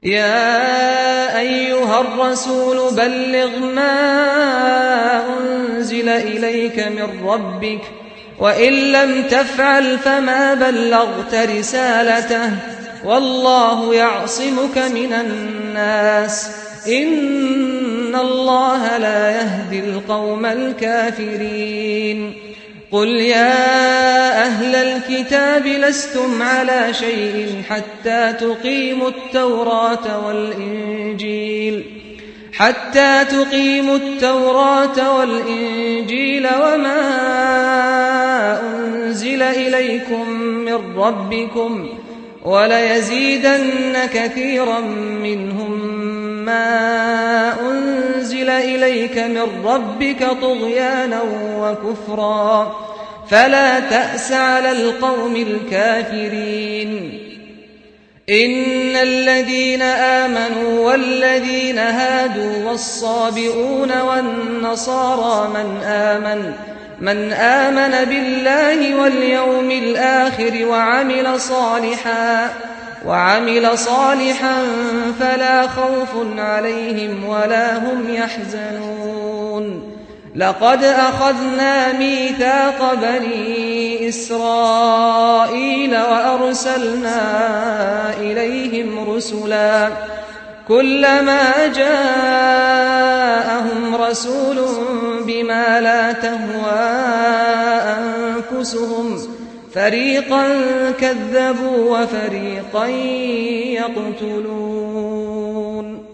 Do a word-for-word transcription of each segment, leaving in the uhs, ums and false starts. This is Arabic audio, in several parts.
يا أيها الرسول بلغ ما أنزل إليك من ربك وإن لم تفعل فما بلغت رسالته والله يعصمك من الناس إن الله لا يهدي القوم الكافرين قل يا أهل الكتاب لستم على شيء حتى تقيموا التوراة والإنجيل حتى تقيموا التوراة والإنجيل وما أنزل إليكم من ربكم وليزيدن كثيرا منهم ما أنزل إليك من ربك طغيانا وكفرا فلا تأس على القوم الكافرين إن الذين آمنوا والذين هادوا والصابئون والنصارى من آمن من آمن بالله واليوم الآخر وعمل صالحا وعمل صالحا فلا خوف عليهم ولا هم يحزنون لقد أخذنا ميثاق بني إسرائيل وأرسلنا إليهم رسلا كلما جاءهم رسول بما لا تهوى أنفسهم فريقا كذبوا وفريقا يقتلون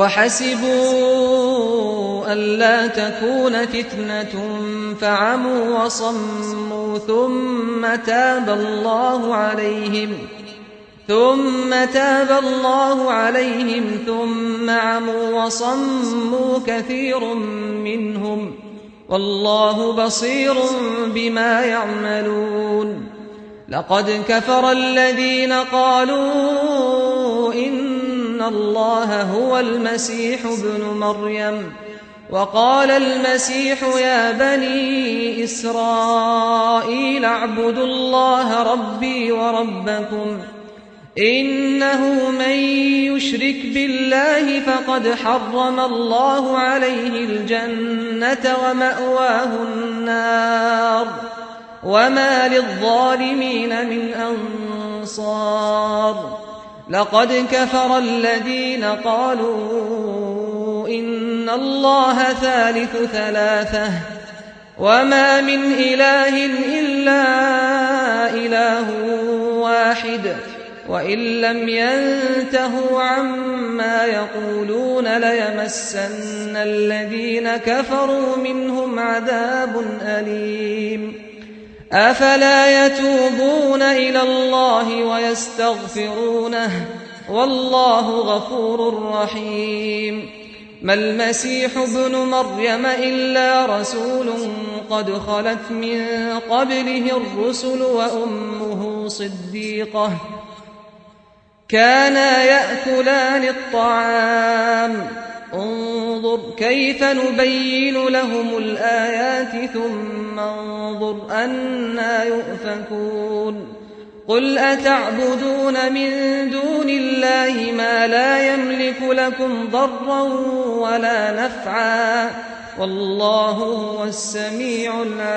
وحسبوا ألا تكون فتنة فعموا وصموا ثم تاب الله عليهم ثم تاب الله عليهم ثم عموا وصموا كثير منهم والله بصير بما يعملون لقد كفر الذين قالوا إن الله هو المسيح ابن مريم وقال المسيح يا بني إسرائيل اعبدوا الله ربي وربكم إنه من يشرك بالله فقد حرم الله عليه الجنة ومأواه النار وما للظالمين من أنصار لقد كفر الذين قالوا إن الله ثالث ثلاثة وما من إله إلا إله واحد وإن لم ينتهوا عما يقولون ليمسن الذين كفروا منهم عذاب أليم أفلا يتوبون إلى الله ويستغفرونه والله غفور رحيم ما المسيح ابن مريم إلا رسول قد خلت من قبله الرسل وأمه صديقة كانا يأكلان الطعام انظر كيف نبين لهم الآيات ثم انظر أنى يؤفكون قل أتعبدون من دون الله ما لا يملك لكم ضرا ولا نفعا والله هو السميع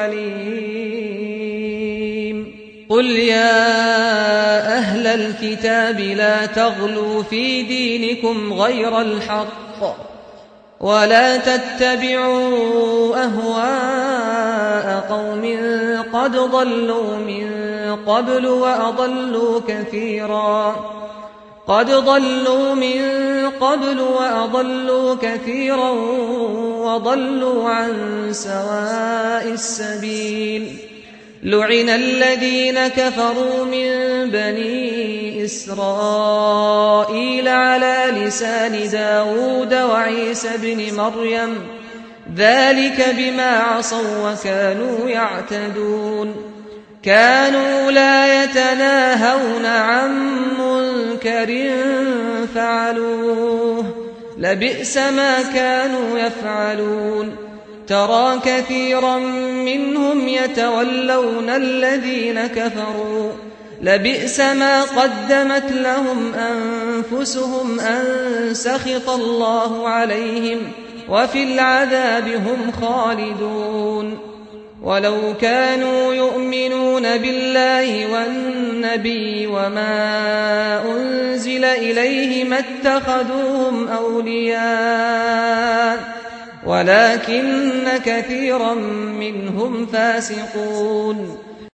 العليم قل يا أهل الكتاب لا تغلوا في دينكم غير الحق ولا تتبعوا أهواء قوم قد ضلوا من قبل وأضلوا كثيرا قد ضلوا من قبل وأضلوا كثيرا وضلوا عن سواء السبيل لعن الذين كفروا من بني إسرائيل على لسان داود وعيسى بن مريم ذلك بما عصوا وكانوا يعتدون كانوا لا يتناهون عن منكر فعلوه لبئس ما كانوا يفعلون ترى كثيرا منهم يتولون الذين كفروا لبئس ما قدمت لهم أنفسهم أن سخط الله عليهم وفي العذاب هم خالدون ولو كانوا يؤمنون بالله والنبي وما أنزل إليه ما اتخذوهم أولياء ولكن كثيرا منهم فاسقون